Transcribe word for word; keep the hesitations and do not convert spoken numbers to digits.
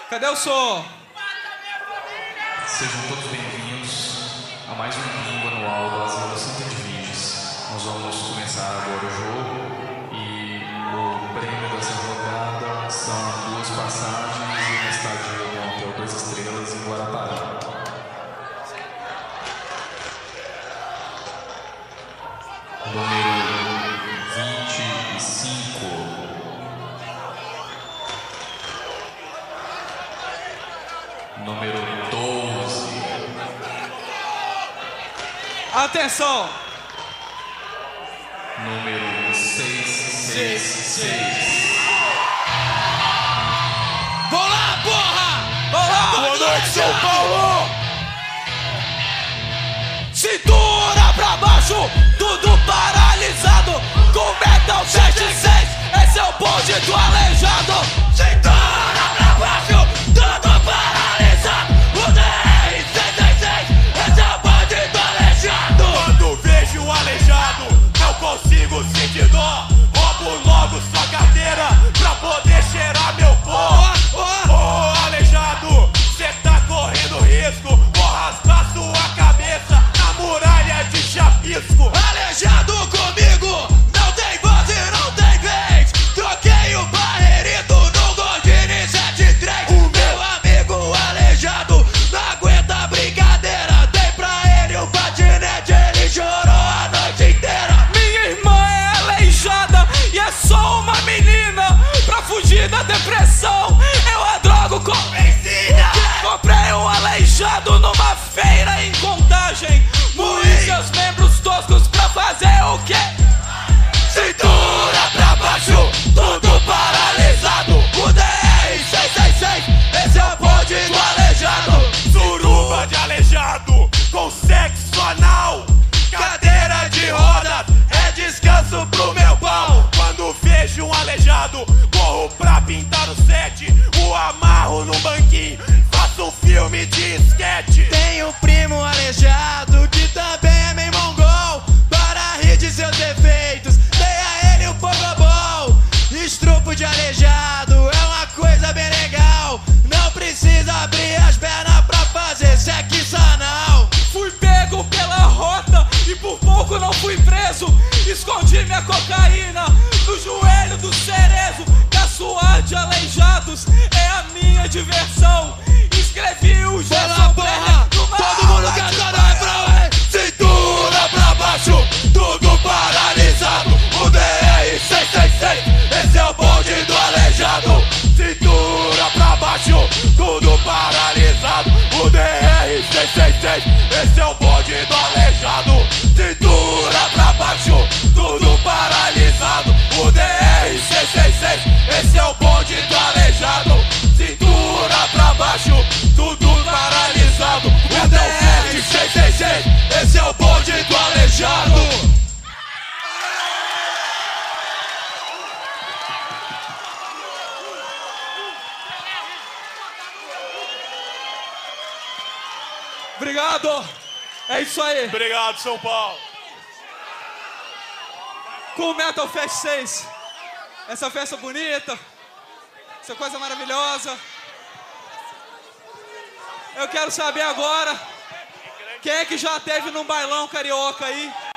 Cadê o som? Sejam todos bem-vindos a mais um bingo anual das aulas Santa Edviges. Nós vamos começar agora o jogo e o prêmio dessa rodada são duas passagens e uma estadia no Hotel Duas Estrelas em Guarapari. Número vinte e cinco. Número doze. Atenção! Número seiscentos e sessenta e seis. Vamos lá, porra! Vamos lá! Boa noite, São Paulo! Cintura pra baixo, tudo paralisado. Com metal sete seis, esse é o bonde do aleijado. Cintura pra baixo, tudo paralisado. O D R sessenta e seis, esse é o bonde do aleijado. Quando vejo um aleijado, não consigo sentir dó. Roubo logo sua carteira pra poder cheirar meu pó. Ô oh, aleijado, cê tá correndo risco. Vou rasgar sua cabeça na muralha de chapisco. Aleijado comigo, não tem voz e não tem vez. Troquei o barreirito no Gondini sete três. O meu amigo aleijado não aguenta brincadeira. Dei pra ele o patinete, ele chorou a noite inteira. Minha irmã é aleijada e é só uma menina. Pra fugir da depressão, eu a drogo convencida. Comprei um aleijado numa feira em Contagem. Moí seus membros toscos pra fazer o quê? Cintura pra baixo, tudo paralisado. O D R seiscentos e sessenta e seis, esse é o bonde do aleijado. Suruba de aleijado, com sexo anal. Cadeira de rodas, é descanso pro meu pau. Quando vejo um aleijado, corro pra pintar o set. O amarro no banquinho, faço um filme de esquete. Tem um primo aleijado que também é meio mongol. Para rir de seus defeitos, dei a ele um pogobol. Estrupo de aleijado é uma coisa bem legal. Não precisa abrir as pernas pra fazer sexo anal. Fui pego pela rota e por pouco não fui preso. Escondi minha cocaína no joelho do cerezo. Caçoar de aleijados é a minha diversão. Escrevi o Gerson Brenner numa Todo mundo cantando refrão, hein? Cintura pra baixo, tudo paralisado. O D R seiscentos e sessenta e seis, esse é o bonde do aleijado. Cintura pra baixo, tudo paralisado. O D R seiscentos e sessenta e seis, esse é o bonde do aleijado. Cintura pra baixo, tudo paralisado. O D R seiscentos e sessenta e seis, esse é o bonde do aleijado. Cintura pra baixo, tudo paralisado. O D R seiscentos e sessenta e seis, esse é o bonde do aleijado. Obrigado! É isso aí! Obrigado, São Paulo. Com o Metal Fest seis, essa festa bonita, essa coisa maravilhosa. Eu quero saber agora, quem é que já teve num bailão carioca aí?